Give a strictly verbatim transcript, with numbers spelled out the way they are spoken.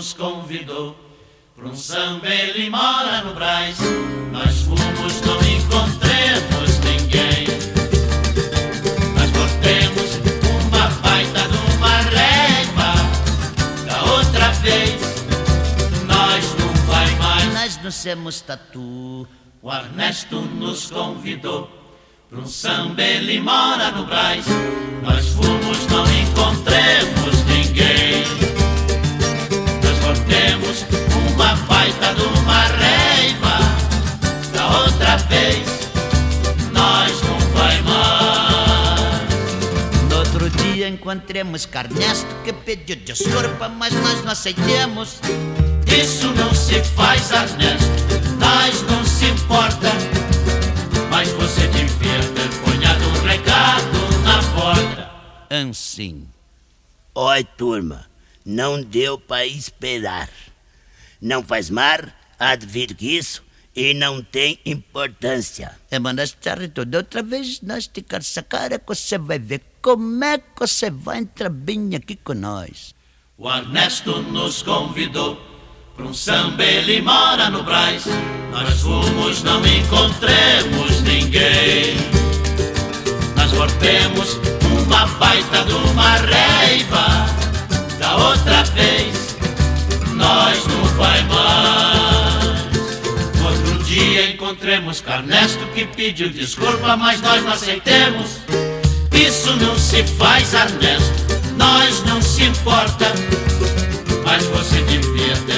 nos convidou pra um samba, ele mora no Brás. Nós fomos, não encontremos ninguém. Nós voltemos uma baita de uma raiva. Da outra vez nós não vai mais. Nós não somos tatu. O Ernesto nos convidou pra um samba, ele mora no Brás. Nós fomos, não encontremos ninguém. Nós voltemos uma baita de uma raiva. Da outra vez nós não vai mais. No outro dia encontremos Carnesto, que pediu desculpa, mas nós não aceitemos. Isso não se faz, Ernesto, nós não se importa. Mas você devia ter ponhado um recado na porta. Assim. Oi, turma, não deu para esperar. Não faz mal, advir que isso, e não tem importância. É, mas nós tudo outra vez, nós te essa cara que você vai ver como é que você vai entrar bem aqui com nós. O Ernesto nos convidou pra um samba, ele mora no Brás. Nós fomos, não encontremos ninguém. Nós voltemos uma baita de uma raiva. Da outra vez nós não vai mais. No outro dia encontremos Carnesto, que pediu desculpa, mas nós não aceitemos. Isso não se faz, Ernesto, nós não se importa. Mas você devia ter